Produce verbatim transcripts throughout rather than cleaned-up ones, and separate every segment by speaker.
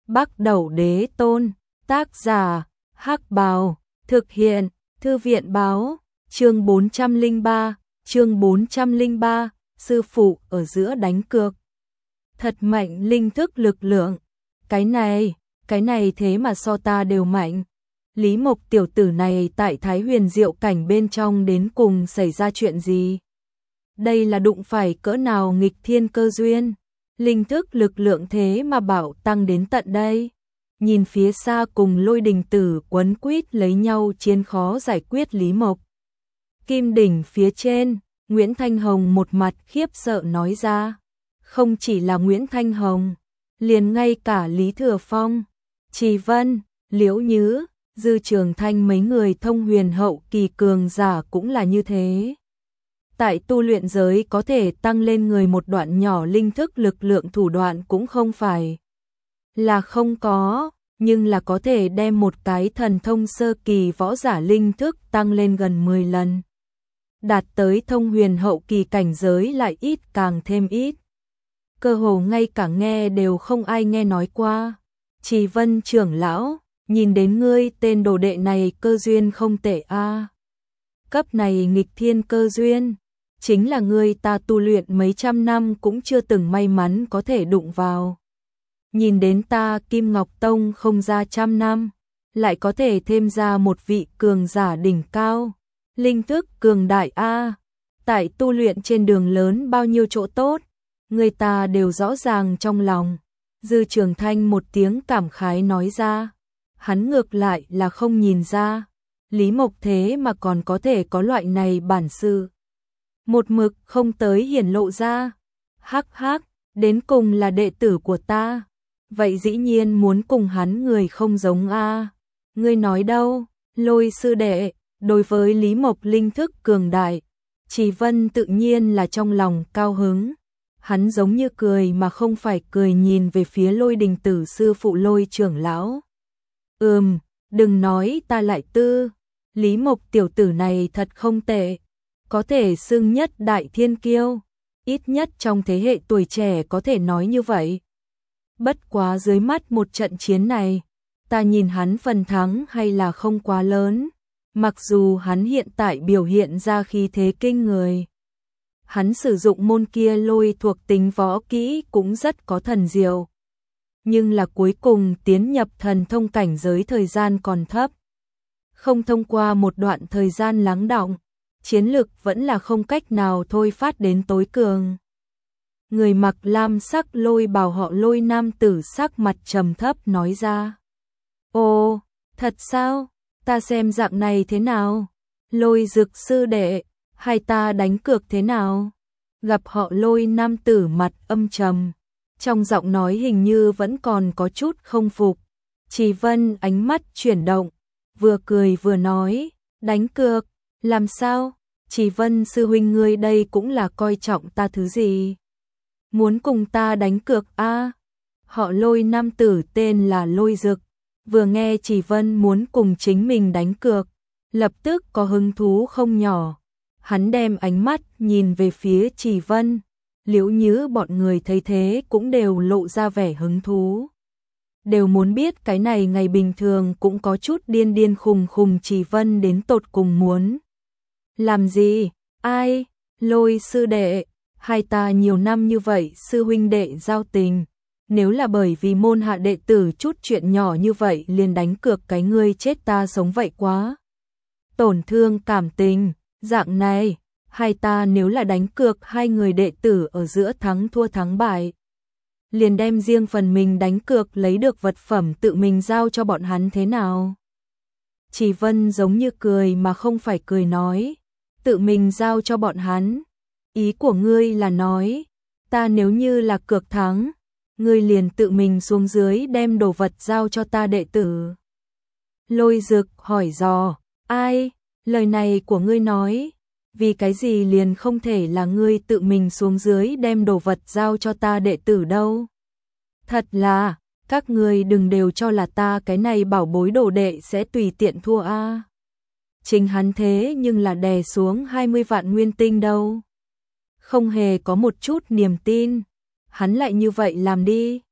Speaker 1: Bắc Đẩu Đế Tôn, tác giả, Hắc Bào, thực hiện, Thư viện báo, chương bốn trăm lẻ ba, chương bốn trăm lẻ ba, sư phụ ở giữa đánh cược. Thật mạnh linh thức lực lượng, cái này, cái này thế mà so ta đều mạnh. Lý Mộc tiểu tử này tại Thái Huyền Diệu cảnh bên trong đến cùng xảy ra chuyện gì? Đây là đụng phải cỡ nào nghịch thiên cơ duyên? Linh thức lực lượng thế mà bảo tăng đến tận đây. Nhìn phía xa cùng Lôi Đình Tử quấn quýt lấy nhau chiến khó giải quyết Lý Mộc. Kim đỉnh phía trên, Nguyễn Thanh Hồng một mặt khiếp sợ nói ra. Không chỉ là Nguyễn Thanh Hồng, liền ngay cả Lý Thừa Phong, Trì Vân, Liễu Nhứ, Dư Trường Thanh mấy người thông huyền hậu kỳ cường giả cũng là như thế. Tại tu luyện giới có thể tăng lên người một đoạn nhỏ linh thức lực lượng thủ đoạn cũng không phải là không có, nhưng là có thể đem một cái thần thông sơ kỳ võ giả linh thức tăng lên gần mười lần. Đạt tới thông huyền hậu kỳ cảnh giới lại ít càng thêm ít. Cơ hồ ngay cả nghe đều không ai nghe nói qua. Trì Vân trưởng lão, nhìn đến ngươi tên đồ đệ này cơ duyên không tệ a. Cấp này nghịch thiên cơ duyên, chính là ngươi ta tu luyện mấy trăm năm cũng chưa từng may mắn có thể đụng vào. Nhìn đến ta Kim Ngọc Tông không ra trăm năm, lại có thể thêm ra một vị cường giả đỉnh cao. Linh thức cường đại a, tại tu luyện trên đường lớn bao nhiêu chỗ tốt, người ta đều rõ ràng trong lòng. Dư Trường Thanh một tiếng cảm khái nói ra, hắn ngược lại là không nhìn ra, Lý Mộc thế mà còn có thể có loại này bản sự. Một mực không tới hiển lộ ra, hắc hắc, đến cùng là đệ tử của ta, vậy dĩ nhiên muốn cùng hắn người không giống a. Ngươi nói đâu, Lôi sư đệ, đối với Lý Mộc linh thức cường đại, Trì Vân tự nhiên là trong lòng cao hứng. Hắn giống như cười mà không phải cười nhìn về phía Lôi Đình Tử sư phụ Lôi trưởng lão. Ừm, đừng nói ta lại tư, Lý Mộc tiểu tử này thật không tệ, có thể xưng nhất đại thiên kiêu, ít nhất trong thế hệ tuổi trẻ có thể nói như vậy. Bất quá dưới mắt một trận chiến này, ta nhìn hắn phần thắng hay là không quá lớn, mặc dù hắn hiện tại biểu hiện ra khí thế kinh người. Hắn sử dụng môn kia lôi thuộc tính võ kỹ cũng rất có thần diệu. Nhưng là cuối cùng tiến nhập thần thông cảnh giới thời gian còn thấp. Không thông qua một đoạn thời gian lắng đọng, chiến lực vẫn là không cách nào thôi phát đến tối cường. Người mặc lam sắc lôi bào họ Lôi nam tử sắc mặt trầm thấp nói ra. Ồ, thật sao? Ta xem dạng này thế nào? Lôi Dực sư đệ, hay ta đánh cược thế nào? Gặp họ Lôi nam tử mặt âm trầm, trong giọng nói hình như vẫn còn có chút không phục. Trì Vân ánh mắt chuyển động, vừa cười vừa nói, đánh cược, làm sao? Trì Vân sư huynh ngươi đây cũng là coi trọng ta thứ gì? Muốn cùng ta đánh cược a? À? Họ Lôi nam tử tên là Lôi Dực, vừa nghe Trì Vân muốn cùng chính mình đánh cược, lập tức có hứng thú không nhỏ. Hắn đem ánh mắt nhìn về phía Trì Vân, Liễu Nhứ bọn người thấy thế cũng đều lộ ra vẻ hứng thú. Đều muốn biết cái này ngày bình thường cũng có chút điên điên khùng khùng Trì Vân đến tột cùng muốn làm gì? Ai? Lôi sư đệ, hai ta nhiều năm như vậy sư huynh đệ giao tình, nếu là bởi vì môn hạ đệ tử chút chuyện nhỏ như vậy liền đánh cược cái ngươi chết ta sống vậy quá. Tổn thương cảm tình, dạng này, hai ta nếu là đánh cược hai người đệ tử ở giữa thắng thua thắng bại, liền đem riêng phần mình đánh cược lấy được vật phẩm tự mình giao cho bọn hắn thế nào? Trì Vân giống như cười mà không phải cười nói, tự mình giao cho bọn hắn. Ý của ngươi là nói, ta nếu như là cược thắng, ngươi liền tự mình xuống dưới đem đồ vật giao cho ta đệ tử. Lôi Dực hỏi dò, ai? Lời này của ngươi nói, vì cái gì liền không thể là ngươi tự mình xuống dưới đem đồ vật giao cho ta đệ tử đâu? Thật là, các ngươi đừng đều cho là ta cái này bảo bối đồ đệ sẽ tùy tiện thua a. À. Chính hắn thế nhưng là đè xuống hai mươi vạn nguyên tinh đâu. Không hề có một chút niềm tin, hắn lại như vậy làm đi.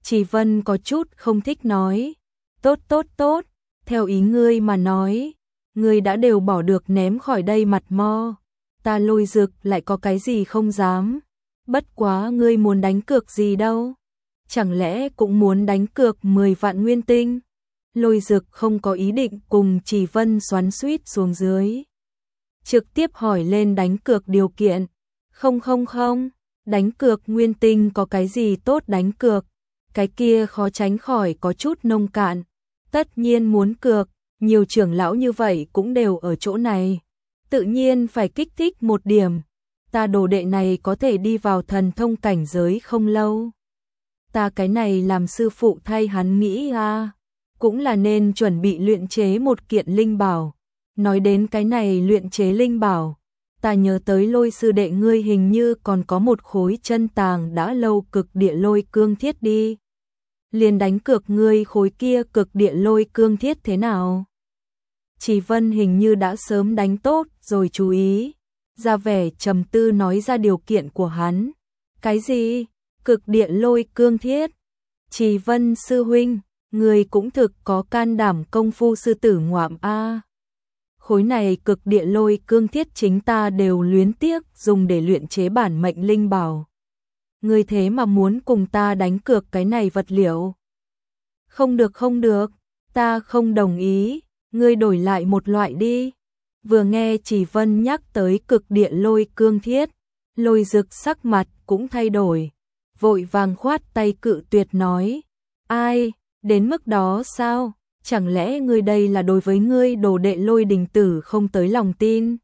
Speaker 1: Chỉ Vân có chút không thích nói. Tốt tốt tốt, theo ý ngươi mà nói, ngươi đã đều bỏ được ném khỏi đây mặt mo. Ta Lôi Dực lại có cái gì không dám. Bất quá ngươi muốn đánh cược gì đâu. Chẳng lẽ cũng muốn đánh cược mười vạn nguyên tinh? Lôi Dực không có ý định cùng Chỉ Vân xoắn xuýt xuống dưới. Trực tiếp hỏi lên đánh cược điều kiện. Không không không, đánh cược nguyên tinh có cái gì tốt đánh cược. Cái kia khó tránh khỏi có chút nông cạn. Tất nhiên muốn cược, nhiều trưởng lão như vậy cũng đều ở chỗ này. Tự nhiên phải kích thích một điểm. Ta đồ đệ này có thể đi vào thần thông cảnh giới không lâu. Ta cái này làm sư phụ thay hắn nghĩ à, cũng là nên chuẩn bị luyện chế một kiện linh bảo. Nói đến cái này luyện chế linh bảo, ta nhớ tới Lôi sư đệ ngươi hình như còn có một khối chân tàng đã lâu cực địa lôi cương thiết đi. Liền đánh cược ngươi khối kia cực địa lôi cương thiết thế nào? Chỉ Vân hình như đã sớm đánh tốt rồi chú ý, ra vẻ trầm tư nói ra điều kiện của hắn. Cái gì? Cực địa lôi cương thiết? Chỉ Vân sư huynh, người cũng thực có can đảm công phu sư tử ngoạm a. Khối này cực địa lôi cương thiết chính ta đều luyến tiếc dùng để luyện chế bản mệnh linh bảo. Ngươi thế mà muốn cùng ta đánh cược cái này vật liệu? Không được không được, ta không đồng ý, ngươi đổi lại một loại đi. Vừa nghe Chỉ Vân nhắc tới cực địa lôi cương thiết, Lôi Dực sắc mặt cũng thay đổi, vội vàng khoát tay cự tuyệt nói. Ai, đến mức đó sao? Chẳng lẽ ngươi đây là đối với ngươi đồ đệ Lôi Đình Tử không tới lòng tin?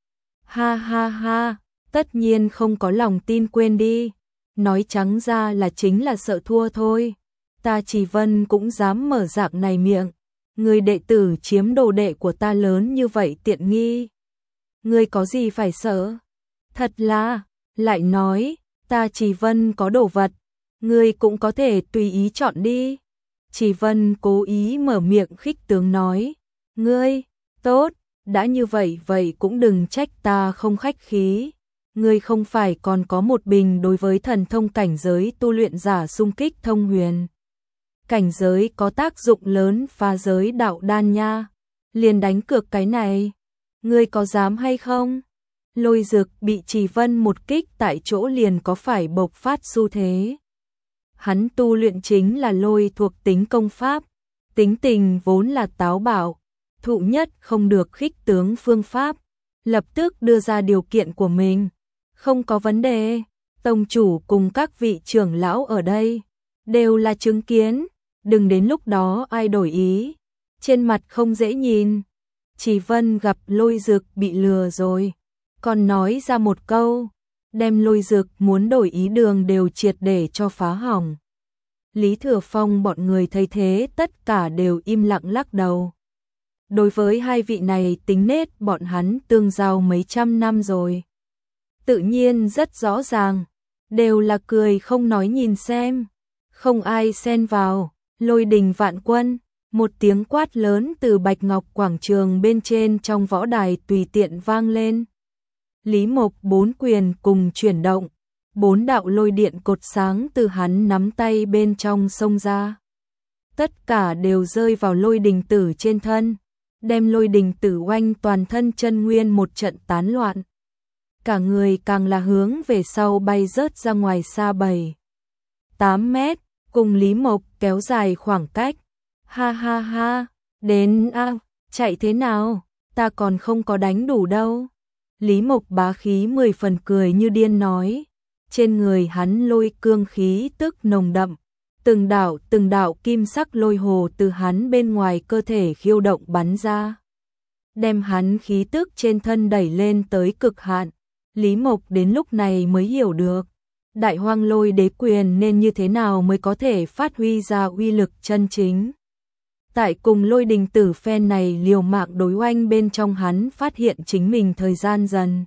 Speaker 1: Ha ha ha, tất nhiên không có lòng tin, quên đi. Nói trắng ra là chính là sợ thua thôi. Ta Chỉ Vân cũng dám mở dạng này miệng. Người đệ tử chiếm đồ đệ của ta lớn như vậy tiện nghi. Ngươi có gì phải sợ? Thật là, lại nói, ta Chỉ Vân có đồ vật, ngươi cũng có thể tùy ý chọn đi. Chỉ Vân cố ý mở miệng khích tướng nói. Ngươi, tốt, đã như vậy vậy cũng đừng trách ta không khách khí. Ngươi không phải còn có một bình đối với thần thông cảnh giới tu luyện giả xung kích thông huyền. Cảnh giới có tác dụng lớn phá giới đạo đan nha. Liền đánh cược cái này. Ngươi có dám hay không? Lôi Dực bị Chỉ Vân một kích tại chỗ liền có phải bộc phát xu thế. Hắn tu luyện chính là lôi thuộc tính công pháp. Tính tình vốn là táo bạo. Thụ nhất không được khích tướng phương pháp. Lập tức đưa ra điều kiện của mình. Không có vấn đề. Tông chủ cùng các vị trưởng lão ở đây đều là chứng kiến. Đừng đến lúc đó ai đổi ý. Trên mặt không dễ nhìn. Chỉ Vân gặp Lôi Dực bị lừa rồi. Còn nói ra một câu. Đem Lôi Dực muốn đổi ý đường đều triệt để cho phá hỏng. Lý Thừa Phong bọn người thấy thế tất cả đều im lặng lắc đầu. Đối với hai vị này tính nết bọn hắn tương giao mấy trăm năm rồi. Tự nhiên rất rõ ràng. Đều là cười không nói nhìn xem. Không ai xen vào. Lôi đình vạn quân. Một tiếng quát lớn từ Bạch Ngọc quảng trường bên trên trong võ đài tùy tiện vang lên. Lý Mộc bốn quyền cùng chuyển động. Bốn đạo lôi điện cột sáng từ hắn nắm tay bên trong xông ra. Tất cả đều rơi vào Lôi Đình Tử trên thân. Đem Lôi Đình Tử oanh toàn thân chân nguyên một trận tán loạn. Cả người càng là hướng về sau bay rớt ra ngoài xa bảy tám mét. Cùng Lý Mộc kéo dài khoảng cách. Ha ha ha, đến a, à, chạy thế nào, ta còn không có đánh đủ đâu. Lý Mộc bá khí mười phần cười như điên nói. Trên người hắn lôi cương khí tức nồng đậm. Từng đạo từng đạo kim sắc lôi hồ từ hắn bên ngoài cơ thể khiêu động bắn ra. Đem hắn khí tức trên thân đẩy lên tới cực hạn. Lý Mộc đến lúc này mới hiểu được. Đại Hoang Lôi Đế Quyền nên như thế nào mới có thể phát huy ra uy lực chân chính. Tại cùng Lôi Đình Tử phen này liều mạng đối oanh bên trong hắn phát hiện chính mình thời gian dần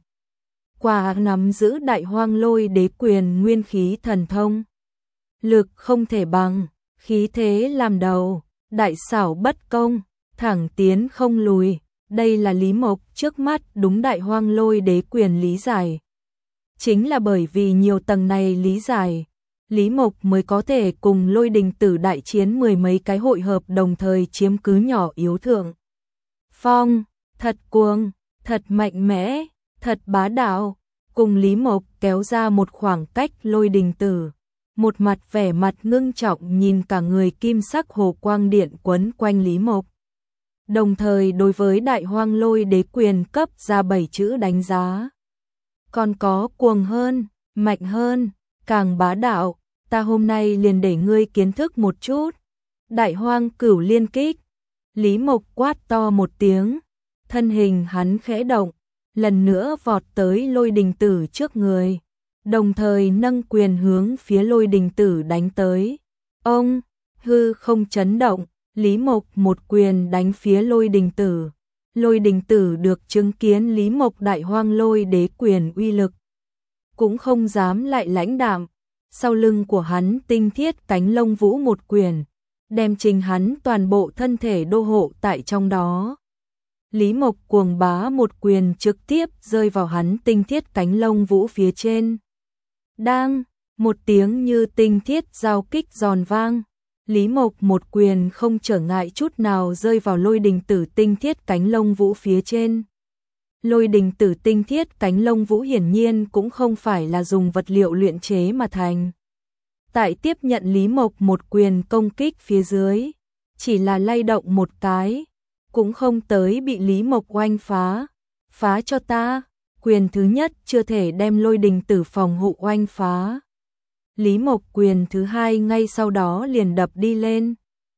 Speaker 1: qua nắm giữ Đại Hoang Lôi Đế Quyền nguyên khí thần thông. Lực không thể bằng, khí thế làm đầu, đại xảo bất công, thẳng tiến không lùi. Đây là Lý Mộc trước mắt đúng Đại Hoang Lôi Đế Quyền lý giải. Chính là bởi vì nhiều tầng này lý giải, Lý Mộc mới có thể cùng Lôi Đình Tử đại chiến mười mấy cái hội hợp đồng thời chiếm cứ nhỏ yếu thượng phong, thật cuồng, thật mạnh mẽ, thật bá đạo, cùng Lý Mộc kéo ra một khoảng cách. Lôi Đình Tử một mặt vẻ mặt ngưng trọng nhìn cả người kim sắc hồ quang điện quấn quanh Lý Mộc. Đồng thời đối với Đại Hoang Lôi Đế Quyền cấp ra bảy chữ đánh giá. Còn có cuồng hơn, mạnh hơn, càng bá đạo, ta hôm nay liền để ngươi kiến thức một chút. Đại Hoang Cửu Liên Kích. Lý Mộc quát to một tiếng, thân hình hắn khẽ động, lần nữa vọt tới Lôi Đình Tử trước người, đồng thời nâng quyền hướng phía Lôi Đình Tử đánh tới. Ông, hư không chấn động, Lý Mộc một quyền đánh phía Lôi Đình Tử. Lôi Đình Tử được chứng kiến Lý Mộc Đại Hoang Lôi Đế Quyền uy lực, cũng không dám lại lãnh đạm, sau lưng của hắn tinh thiết cánh lông vũ một quyền, đem trình hắn toàn bộ thân thể đô hộ tại trong đó. Lý Mộc cuồng bá một quyền trực tiếp rơi vào hắn tinh thiết cánh lông vũ phía trên. Đang, một tiếng như tinh thiết giao kích giòn vang, Lý Mộc một quyền không trở ngại chút nào rơi vào Lôi Đình Tử tinh thiết cánh lông vũ phía trên. Lôi Đình Tử tinh thiết cánh lông vũ hiển nhiên cũng không phải là dùng vật liệu luyện chế mà thành. Tại tiếp nhận Lý Mộc một quyền công kích phía dưới, chỉ là lay động một cái, cũng không tới bị Lý Mộc oanh phá. Phá cho ta, quyền thứ nhất chưa thể đem Lôi Đình Tử phòng hộ oanh phá. Lý Mộc quyền thứ hai ngay sau đó liền đập đi lên.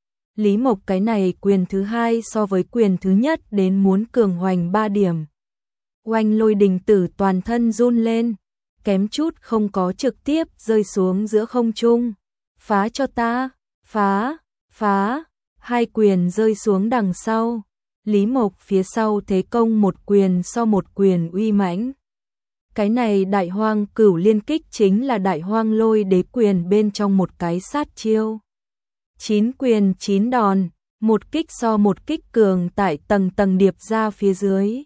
Speaker 1: Lý Mộc cái này quyền thứ hai so với quyền thứ nhất đến muốn cường hoành ba điểm. Oanh Lôi Đình Tử toàn thân run lên, kém chút không có trực tiếp rơi xuống giữa không trung. Phá cho ta, phá, phá, hai quyền rơi xuống đằng sau. Lý Mộc phía sau thế công một quyền so một quyền uy mãnh. Cái này Đại Hoang Cửu Liên Kích chính là Đại Hoang Lôi Đế Quyền bên trong một cái sát chiêu. Chín quyền chín đòn, một kích so một kích cường tại tầng tầng điệp ra phía dưới,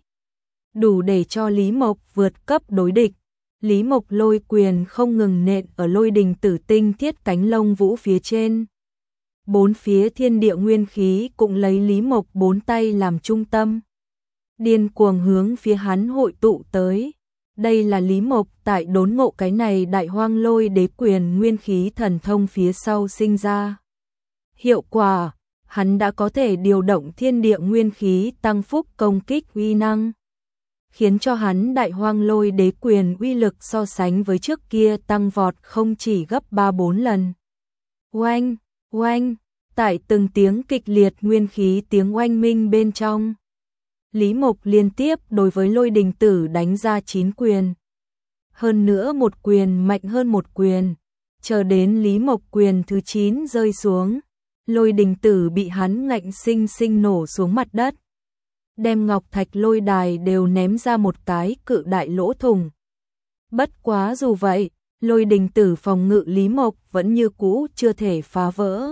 Speaker 1: đủ để cho Lý Mộc vượt cấp đối địch. Lý Mộc lôi quyền không ngừng nện ở Lôi Đình Tử tinh thiết cánh lông vũ phía trên. Bốn phía thiên địa nguyên khí cũng lấy Lý Mộc bốn tay làm trung tâm, điên cuồng hướng phía hắn hội tụ tới. Đây là Lý Mộc tại đốn ngộ cái này Đại Hoang Lôi Đế Quyền nguyên khí thần thông phía sau sinh ra hiệu quả, hắn đã có thể điều động thiên địa nguyên khí tăng phúc công kích uy năng, khiến cho hắn Đại Hoang Lôi Đế Quyền uy lực so sánh với trước kia tăng vọt không chỉ gấp ba bốn lần. Oanh, oanh, tại từng tiếng kịch liệt nguyên khí tiếng oanh minh bên trong, Lý Mộc liên tiếp đối với Lôi Đình Tử đánh ra chín quyền. Hơn nữa một quyền mạnh hơn một quyền, chờ đến Lý Mộc quyền thứ chín rơi xuống, Lôi Đình Tử bị hắn ngạnh sinh sinh nổ xuống mặt đất, đem ngọc thạch lôi đài đều ném ra một cái cự đại lỗ thủng. Bất quá dù vậy, Lôi Đình Tử phòng ngự Lý Mộc vẫn như cũ chưa thể phá vỡ.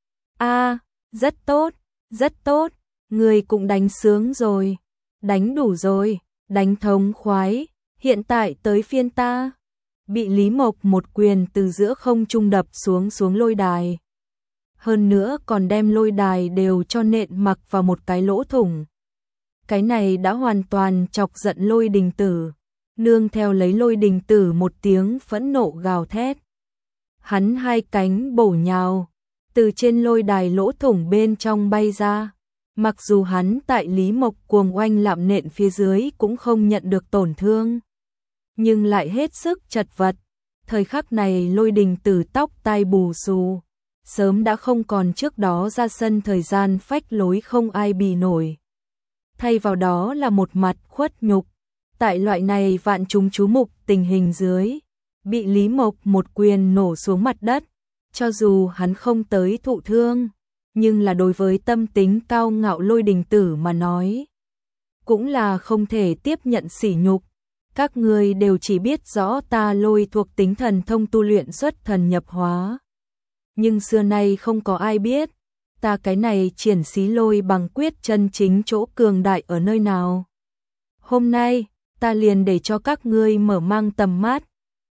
Speaker 1: A, rất tốt, rất tốt, người cũng đánh sướng rồi, đánh đủ rồi, đánh thống khoái, hiện tại tới phiên ta. Bị Lý Mộc một quyền từ giữa không trung đập xuống xuống lôi đài. Hơn nữa còn đem lôi đài đều cho nện mặc vào một cái lỗ thủng. Cái này đã hoàn toàn chọc giận Lôi Đình Tử, nương theo lấy Lôi Đình Tử một tiếng phẫn nộ gào thét. Hắn hai cánh bổ nhào, từ trên lôi đài lỗ thủng bên trong bay ra. Mặc dù hắn tại Lý Mộc cuồng oanh lạm nện phía dưới cũng không nhận được tổn thương, nhưng lại hết sức chật vật. Thời khắc này Lôi Đình Tử tóc tai bù xù, sớm đã không còn trước đó ra sân thời gian phách lối không ai bì nổi. Thay vào đó là một mặt khuất nhục. Tại loại này vạn chúng chú mục tình hình dưới, bị Lý Mộc một quyền nổ xuống mặt đất, cho dù hắn không tới thụ thương, nhưng là đối với tâm tính cao ngạo Lôi Đình Tử mà nói, cũng là không thể tiếp nhận sỉ nhục. Các ngươi đều chỉ biết rõ ta lôi thuộc tính thần thông tu luyện xuất thần nhập hóa, nhưng xưa nay không có ai biết ta cái này triển xí lôi bằng quyết chân chính chỗ cường đại ở nơi nào. Hôm nay ta liền để cho các ngươi mở mang tầm mắt,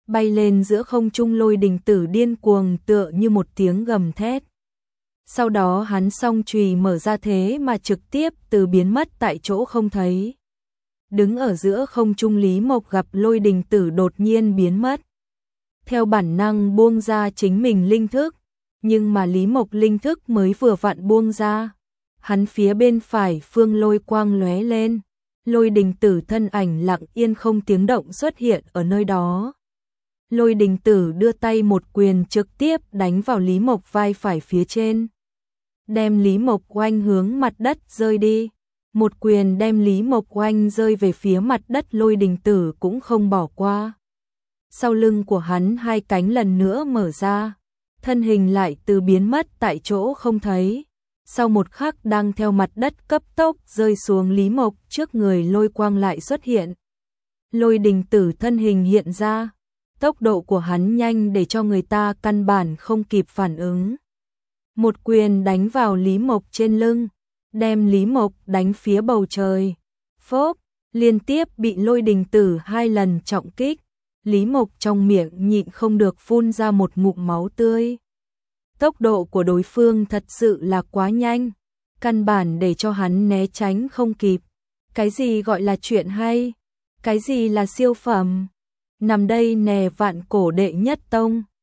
Speaker 1: bay lên giữa không trung. Lôi đình tử điên cuồng tựa như một tiếng gầm thét. Sau đó hắn song chùy mở ra thế mà trực tiếp từ biến mất tại chỗ không thấy. Đứng ở giữa không trung Lý Mộc gặp lôi đình tử đột nhiên biến mất. Theo bản năng buông ra chính mình linh thức, nhưng mà Lý Mộc linh thức mới vừa vặn buông ra. Hắn phía bên phải phương lôi quang lóe lên, lôi đình tử thân ảnh lặng yên không tiếng động xuất hiện ở nơi đó. Lôi đình tử đưa tay một quyền trực tiếp đánh vào Lý Mộc vai phải phía trên, đem Lý Mộc oanh hướng mặt đất rơi đi. Một quyền đem Lý Mộc oanh rơi về phía mặt đất. Lôi đình tử cũng không bỏ qua. Sau lưng của hắn hai cánh lần nữa mở ra, thân hình lại từ biến mất tại chỗ không thấy. Sau một khắc đang theo mặt đất cấp tốc rơi xuống Lý Mộc trước người. Lôi quang lại xuất hiện. Lôi đình tử thân hình hiện ra, tốc độ của hắn nhanh để cho người ta căn bản không kịp phản ứng. Một quyền đánh vào Lý Mộc trên lưng, đem Lý Mộc đánh phía bầu trời. Phốp, liên tiếp bị lôi đình tử hai lần trọng kích. Lý Mộc trong miệng nhịn không được phun ra một ngụm máu tươi. Tốc độ của đối phương thật sự là quá nhanh, căn bản để cho hắn né tránh không kịp. Cái gì gọi là chuyện hay? Cái gì là siêu phẩm? Nằm đây nè vạn cổ đệ nhất tông.